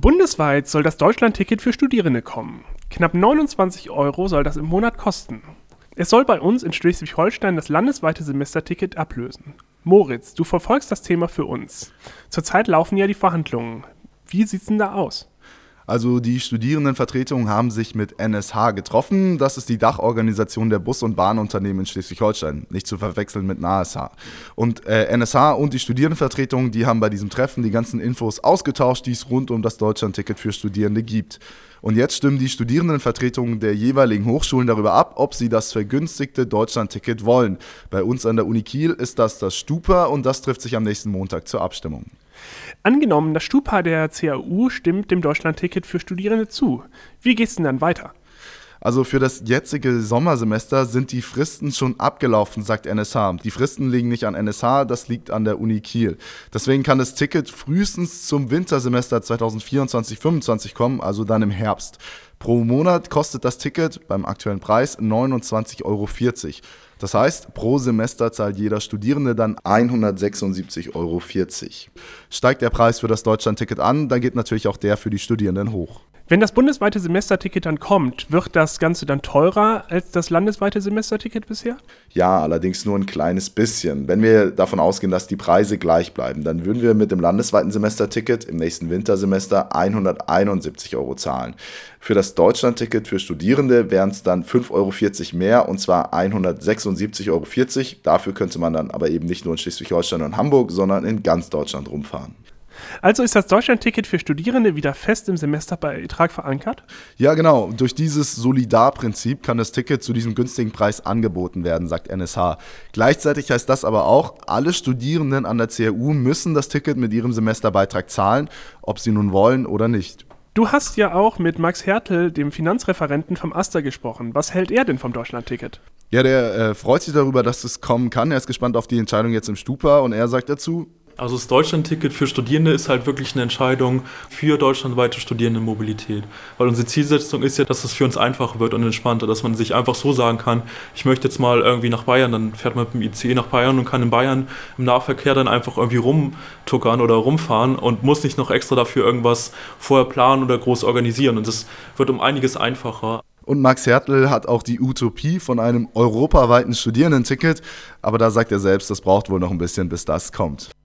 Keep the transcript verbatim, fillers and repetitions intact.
Bundesweit soll das Deutschlandticket für Studierende kommen. Knapp neunundzwanzig Euro soll das im Monat kosten. Es soll bei uns in Schleswig-Holstein das landesweite Semesterticket ablösen. Moritz, du verfolgst das Thema für uns. Zurzeit laufen ja die Verhandlungen. Wie sieht's denn da aus? Also die Studierendenvertretungen haben sich mit N S H getroffen. Das ist die Dachorganisation der Bus- und Bahnunternehmen in Schleswig-Holstein, nicht zu verwechseln mit N A S H. Und äh, N S H und die Studierendenvertretungen, die haben bei diesem Treffen die ganzen Infos ausgetauscht, die es rund um das Deutschlandticket für Studierende gibt. Und jetzt stimmen die Studierendenvertretungen der jeweiligen Hochschulen darüber ab, ob sie das vergünstigte Deutschlandticket wollen. Bei uns an der Uni Kiel ist das das Stupa und das trifft sich am nächsten Montag zur Abstimmung. Angenommen, das Stupa der C A U stimmt dem Deutschlandticket für Studierende zu. Wie geht's denn dann weiter? Also für das jetzige Sommersemester sind die Fristen schon abgelaufen, sagt N S H. Die Fristen liegen nicht an N S H, das liegt an der Uni Kiel. Deswegen kann das Ticket frühestens zum Wintersemester zweitausendvierundzwanzig fünfundzwanzig kommen, also dann im Herbst. Pro Monat kostet das Ticket beim aktuellen Preis neunundzwanzig Euro vierzig. Das heißt, pro Semester zahlt jeder Studierende dann hundertsechsundsiebzig Euro vierzig. Steigt der Preis für das Deutschlandticket an, dann geht natürlich auch der für die Studierenden hoch. Wenn das bundesweite Semesterticket dann kommt, wird das Ganze dann teurer als das landesweite Semesterticket bisher? Ja, allerdings nur ein kleines bisschen. Wenn wir davon ausgehen, dass die Preise gleich bleiben, dann würden wir mit dem landesweiten Semesterticket im nächsten Wintersemester hunderteinundsiebzig Euro zahlen. Für das Deutschlandticket für Studierende wären es dann fünf Euro vierzig mehr, und zwar hundertsechsundsiebzig Euro vierzig. Dafür könnte man dann aber eben nicht nur in Schleswig-Holstein und Hamburg, sondern in ganz Deutschland rumfahren. Also ist das Deutschlandticket für Studierende wieder fest im Semesterbeitrag verankert? Ja, genau. Durch dieses Solidarprinzip kann das Ticket zu diesem günstigen Preis angeboten werden, sagt N S H. Gleichzeitig heißt das aber auch, alle Studierenden an der C A U müssen das Ticket mit ihrem Semesterbeitrag zahlen, ob sie nun wollen oder nicht. Du hast ja auch mit Max Hertel, dem Finanzreferenten vom AStA, gesprochen. Was hält er denn vom Deutschlandticket? Ja, der äh, freut sich darüber, dass es kommen kann. Er ist gespannt auf die Entscheidung jetzt im Stupa und er sagt dazu: Also das Deutschlandticket für Studierende ist halt wirklich eine Entscheidung für deutschlandweite Studierendenmobilität. Weil unsere Zielsetzung ist ja, dass es für uns einfacher wird und entspannter, dass man sich einfach so sagen kann, ich möchte jetzt mal irgendwie nach Bayern, dann fährt man mit dem I C E nach Bayern und kann in Bayern im Nahverkehr dann einfach irgendwie rumtuckern oder rumfahren und muss nicht noch extra dafür irgendwas vorher planen oder groß organisieren. Und das wird um einiges einfacher. Und Max Hertel hat auch die Utopie von einem europaweiten Studierendenticket, aber da sagt er selbst, das braucht wohl noch ein bisschen, bis das kommt.